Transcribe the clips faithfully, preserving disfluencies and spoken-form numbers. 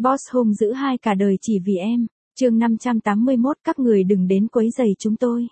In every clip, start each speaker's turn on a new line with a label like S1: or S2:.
S1: Boss hung dữ hai cả đời chỉ vì em. Chương năm trăm tám mươi mốt, các người đừng đến quấy rầy chúng tôi.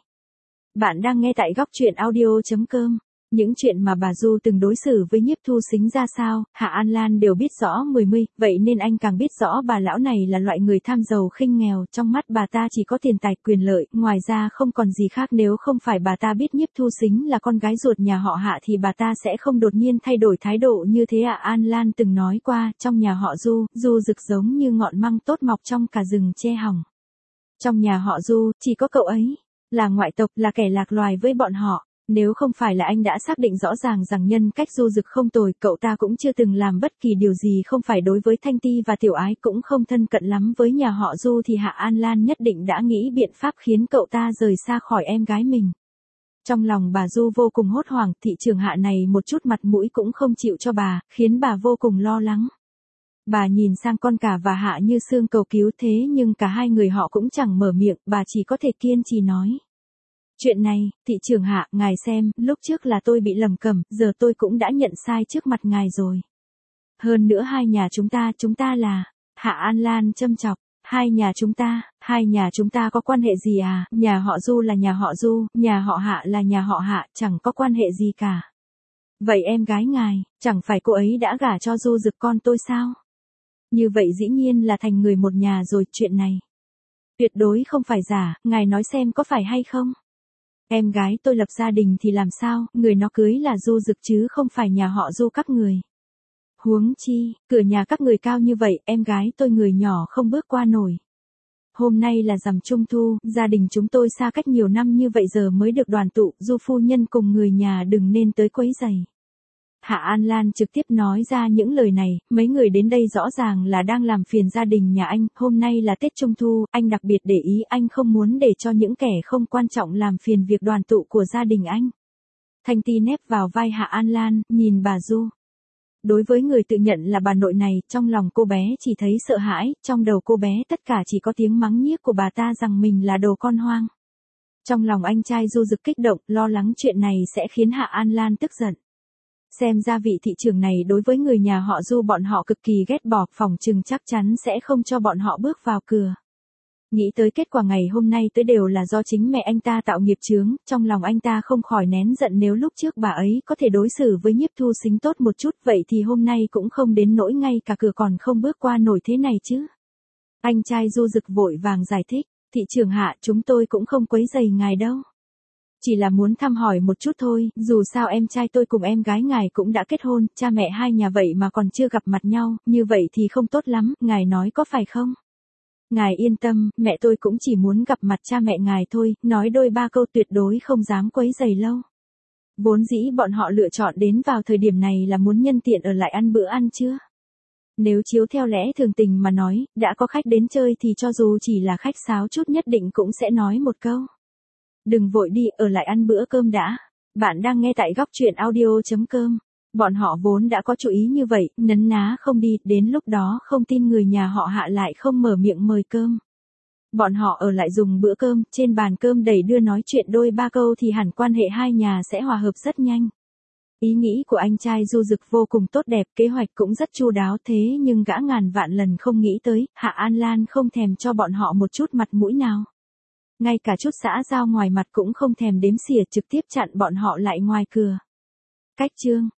S1: Bạn đang nghe tại góc truyện audio chấm com. Những chuyện mà bà Du từng đối xử với Nhiếp Thu Sính ra sao, Hạ An Lan đều biết rõ mười mươi, vậy nên anh càng biết rõ bà lão này là loại người tham giàu khinh nghèo, trong mắt bà ta chỉ có tiền tài quyền lợi, ngoài ra không còn gì khác. Nếu không phải bà ta biết Nhiếp Thu Sính là con gái ruột nhà họ Hạ thì bà ta sẽ không đột nhiên thay đổi thái độ như thế. Hạ An Lan từng nói qua, trong nhà họ Du, Du Dực giống như ngọn măng tốt mọc trong cả rừng tre hỏng. Trong nhà họ Du, chỉ có cậu ấy là ngoại tộc, là kẻ lạc loài với bọn họ. Nếu không phải là anh đã xác định rõ ràng rằng nhân cách Du Dực không tồi, cậu ta cũng chưa từng làm bất kỳ điều gì không phải đối với Thanh Ti và Tiểu Ái, cũng không thân cận lắm với nhà họ Du, thì Hạ An Lan nhất định đã nghĩ biện pháp khiến cậu ta rời xa khỏi em gái mình. Trong lòng bà Du vô cùng hốt hoảng, thị trường Hạ này một chút mặt mũi cũng không chịu cho bà, khiến bà vô cùng lo lắng. Bà nhìn sang con cả và Hạ Như Sương cầu cứu, thế nhưng cả hai người họ cũng chẳng mở miệng, bà chỉ có thể kiên trì nói. Chuyện này, thị trưởng Hạ, ngài xem, lúc trước là tôi bị lầm cầm, giờ tôi cũng đã nhận sai trước mặt ngài rồi. Hơn nữa hai nhà chúng ta, chúng ta là, Hạ An Lan châm chọc, hai nhà chúng ta, hai nhà chúng ta có quan hệ gì à, nhà họ Du là nhà họ Du, nhà họ Hạ là nhà họ Hạ, chẳng có quan hệ gì cả. Vậy em gái ngài, chẳng phải cô ấy đã gả cho Du Dực con tôi sao? Như vậy dĩ nhiên là thành người một nhà rồi, chuyện này tuyệt đối không phải giả, ngài nói xem có phải hay không? Em gái tôi lập gia đình thì làm sao, người nó cưới là Du Dực chứ không phải nhà họ Du các người. Huống chi, cửa nhà các người cao như vậy, em gái tôi người nhỏ không bước qua nổi. Hôm nay là rằm Trung Thu, gia đình chúng tôi xa cách nhiều năm như vậy giờ mới được đoàn tụ, Du phu nhân cùng người nhà đừng nên tới quấy rầy. Hạ An Lan trực tiếp nói ra những lời này, mấy người đến đây rõ ràng là đang làm phiền gia đình nhà anh, hôm nay là Tết Trung Thu, anh đặc biệt để ý, anh không muốn để cho những kẻ không quan trọng làm phiền việc đoàn tụ của gia đình anh. Thanh Ti nép vào vai Hạ An Lan, nhìn bà Du. Đối với người tự nhận là bà nội này, trong lòng cô bé chỉ thấy sợ hãi, trong đầu cô bé tất cả chỉ có tiếng mắng nhiếc của bà ta rằng mình là đồ con hoang. Trong lòng anh trai Du Dực kích động, lo lắng chuyện này sẽ khiến Hạ An Lan tức giận. Xem ra vị thị trưởng này đối với người nhà họ Du bọn họ cực kỳ ghét bỏ, phỏng chừng chắc chắn sẽ không cho bọn họ bước vào cửa. Nghĩ tới kết quả ngày hôm nay tới đều là do chính mẹ anh ta tạo nghiệp chướng, trong lòng anh ta không khỏi nén giận, nếu lúc trước bà ấy có thể đối xử với Nhiếp Thu Sính tốt một chút vậy thì hôm nay cũng không đến nỗi ngay cả cửa còn không bước qua nổi thế này chứ. Anh trai Du Dực vội vàng giải thích, thị trưởng Hạ, chúng tôi cũng không quấy rầy ngài đâu. Chỉ là muốn thăm hỏi một chút thôi, dù sao em trai tôi cùng em gái ngài cũng đã kết hôn, cha mẹ hai nhà vậy mà còn chưa gặp mặt nhau, như vậy thì không tốt lắm, ngài nói có phải không? Ngài yên tâm, mẹ tôi cũng chỉ muốn gặp mặt cha mẹ ngài thôi, nói đôi ba câu tuyệt đối không dám quấy rầy lâu. Vốn dĩ bọn họ lựa chọn đến vào thời điểm này là muốn nhân tiện ở lại ăn bữa ăn trưa. Nếu chiếu theo lẽ thường tình mà nói, đã có khách đến chơi thì cho dù chỉ là khách sáo chút nhất định cũng sẽ nói một câu. Đừng vội đi, ở lại ăn bữa cơm đã. Bạn đang nghe tại góc truyện audio chấm com. Bọn họ vốn đã có chủ ý như vậy, nấn ná không đi, đến lúc đó không tin người nhà họ Hạ lại không mở miệng mời cơm. Bọn họ ở lại dùng bữa cơm, trên bàn cơm đầy đưa nói chuyện đôi ba câu thì hẳn quan hệ hai nhà sẽ hòa hợp rất nhanh. Ý nghĩ của anh trai Du Dực vô cùng tốt đẹp, kế hoạch cũng rất chu đáo, thế nhưng gã ngàn vạn lần không nghĩ tới, Hạ An Lan không thèm cho bọn họ một chút mặt mũi nào. Ngay cả chút xã giao ngoài mặt cũng không thèm đếm xỉa, trực tiếp chặn bọn họ lại ngoài cửa. Cách chương